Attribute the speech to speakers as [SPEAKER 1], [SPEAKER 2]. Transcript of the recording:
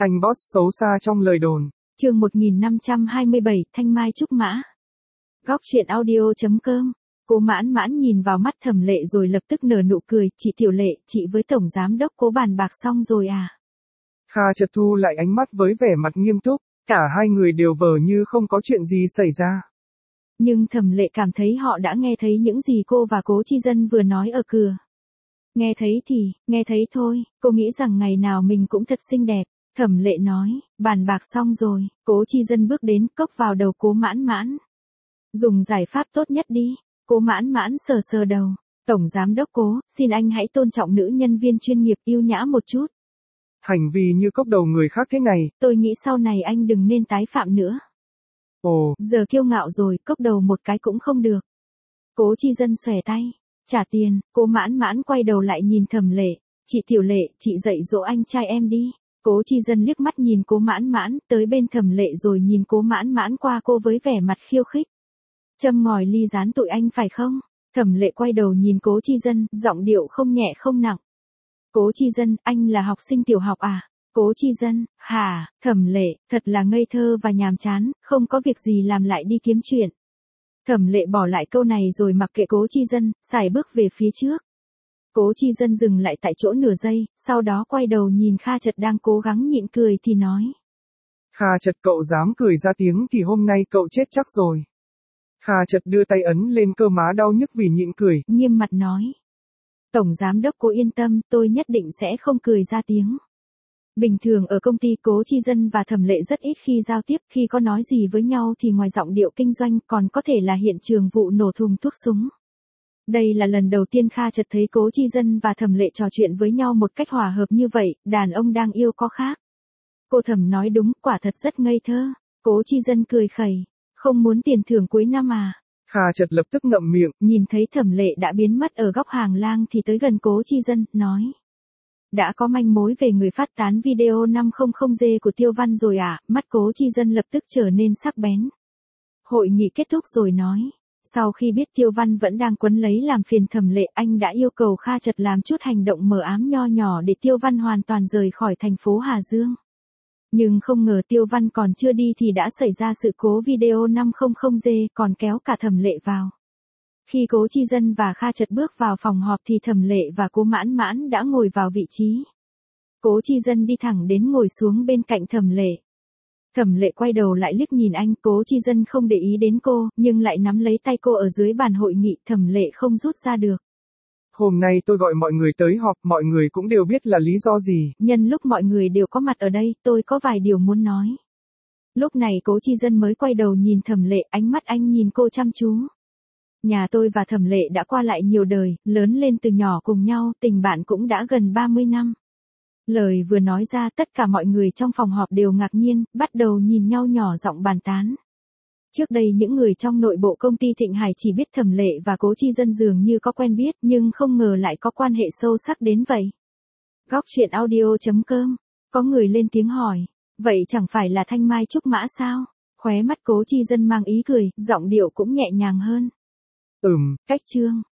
[SPEAKER 1] Anh boss xấu xa trong lời đồn.
[SPEAKER 2] Chương 1527, Thanh Mai Trúc Mã. Góc truyện audio.com. Cố Mãn Mãn nhìn vào mắt Thẩm Lệ rồi lập tức nở nụ cười, "Chị Tiểu Lệ, chị với tổng giám đốc Cố bàn bạc xong rồi à?"
[SPEAKER 1] Kha chợt thu lại ánh mắt với vẻ mặt nghiêm túc, cả hai người đều vờ như không có chuyện gì xảy ra.
[SPEAKER 2] Nhưng Thẩm Lệ cảm thấy họ đã nghe thấy những gì cô và Cố Chi Dân vừa nói ở cửa. Nghe thấy thôi, cô nghĩ rằng ngày nào mình cũng thật xinh đẹp. Thẩm Lệ nói, bàn bạc xong rồi, Cố Chi Dân bước đến, cốc vào đầu Cố Mãn Mãn. "Dùng giải pháp tốt nhất đi." Cố Mãn Mãn sờ sờ đầu. "Tổng giám đốc Cố, xin anh hãy tôn trọng nữ nhân viên chuyên nghiệp, yêu nhã một chút.
[SPEAKER 1] Hành vi như cốc đầu người khác thế này.
[SPEAKER 2] Tôi nghĩ sau này anh đừng nên tái phạm nữa."
[SPEAKER 1] Ồ,
[SPEAKER 2] Giờ kiêu ngạo rồi, cốc đầu một cái cũng không được. Cố Chi Dân xòe tay. "Trả tiền." Cố Mãn Mãn quay đầu lại nhìn Thẩm Lệ. "Chị Tiểu Lệ, chị dạy dỗ anh trai em đi." Cố Chi Dân liếc mắt nhìn Cố Mãn Mãn, tới bên Thẩm Lệ rồi nhìn Cố Mãn Mãn qua cô với vẻ mặt khiêu khích. "Châm ngòi ly gián tụi anh phải không?" Thẩm Lệ quay đầu nhìn Cố Chi Dân, giọng điệu không nhẹ không nặng. "Cố Chi Dân, anh là học sinh tiểu học à?" Cố Chi Dân, hả? Thẩm Lệ, thật là ngây thơ và nhàm chán, không có việc gì làm lại đi kiếm chuyện. Thẩm Lệ bỏ lại câu này rồi mặc kệ Cố Chi Dân, sải bước về phía trước. Cố Chi Dân dừng lại tại chỗ nửa giây, sau đó quay đầu nhìn Kha Chật đang cố gắng nhịn cười thì nói.
[SPEAKER 1] Kha Chật, cậu dám cười ra tiếng thì hôm nay cậu chết chắc rồi. Kha Chật đưa tay ấn lên cơ má đau nhức vì nhịn cười.
[SPEAKER 2] Nghiêm mặt nói. "Tổng giám đốc Cố yên tâm, tôi nhất định sẽ không cười ra tiếng." Bình thường ở công ty Cố Chi Dân và Thẩm Lệ rất ít khi giao tiếp, khi có nói gì với nhau thì ngoài giọng điệu kinh doanh còn có thể là hiện trường vụ nổ thùng thuốc súng. Đây là lần đầu tiên Kha Chật thấy Cố Chi Dân và Thẩm Lệ trò chuyện với nhau một cách hòa hợp như vậy, đàn ông đang yêu có khác. Cô Thẩm nói đúng, quả thật rất ngây thơ. Cố Chi Dân cười khẩy. "Không muốn tiền thưởng cuối năm à?"
[SPEAKER 1] Kha Chật lập tức ngậm miệng.
[SPEAKER 2] Nhìn thấy Thẩm Lệ đã biến mất ở góc hàng lang thì tới gần Cố Chi Dân, nói. "Đã có manh mối về người phát tán video 500G của Tiêu Văn rồi à?" Mắt Cố Chi Dân lập tức trở nên sắc bén. Hội nghị kết thúc rồi nói. Sau khi biết Tiêu Văn vẫn đang quấn lấy làm phiền Thẩm Lệ, anh đã yêu cầu Kha Chật làm chút hành động mờ ám nho nhỏ để Tiêu Văn hoàn toàn rời khỏi thành phố Hà Dương. Nhưng không ngờ Tiêu Văn còn chưa đi thì đã xảy ra sự cố video 500G, còn kéo cả Thẩm Lệ vào. Khi Cố Chi Dân và Kha Chật bước vào phòng họp thì Thẩm Lệ và Cố Mãn Mãn đã ngồi vào vị trí. Cố Chi Dân đi thẳng đến ngồi xuống bên cạnh Thẩm Lệ. Thẩm Lệ quay đầu lại liếc nhìn anh, Cố Chi Dân không để ý đến cô, nhưng lại nắm lấy tay cô ở dưới bàn hội nghị, Thẩm Lệ không rút ra được.
[SPEAKER 1] Hôm nay tôi gọi mọi người tới họp, mọi người cũng đều biết là lý do gì.
[SPEAKER 2] Nhân lúc mọi người đều có mặt ở đây, tôi có vài điều muốn nói. Lúc này Cố Chi Dân mới quay đầu nhìn Thẩm Lệ, ánh mắt anh nhìn cô chăm chú. Nhà tôi và Thẩm Lệ đã qua lại nhiều đời, lớn lên từ nhỏ cùng nhau, tình bạn cũng đã gần 30 năm. Lời vừa nói ra tất cả mọi người trong phòng họp đều ngạc nhiên, bắt đầu nhìn nhau nhỏ giọng bàn tán. Trước đây những người trong nội bộ công ty Thịnh Hải chỉ biết Thẩm Lệ và Cố Chi Dân dường như có quen biết nhưng không ngờ lại có quan hệ sâu sắc đến vậy. Góc truyện audio.com. Có người lên tiếng hỏi. Vậy chẳng phải là Thanh Mai Trúc Mã sao? Khóe mắt Cố Chi Dân mang ý cười, giọng điệu cũng nhẹ nhàng hơn.
[SPEAKER 1] Cách
[SPEAKER 2] Chương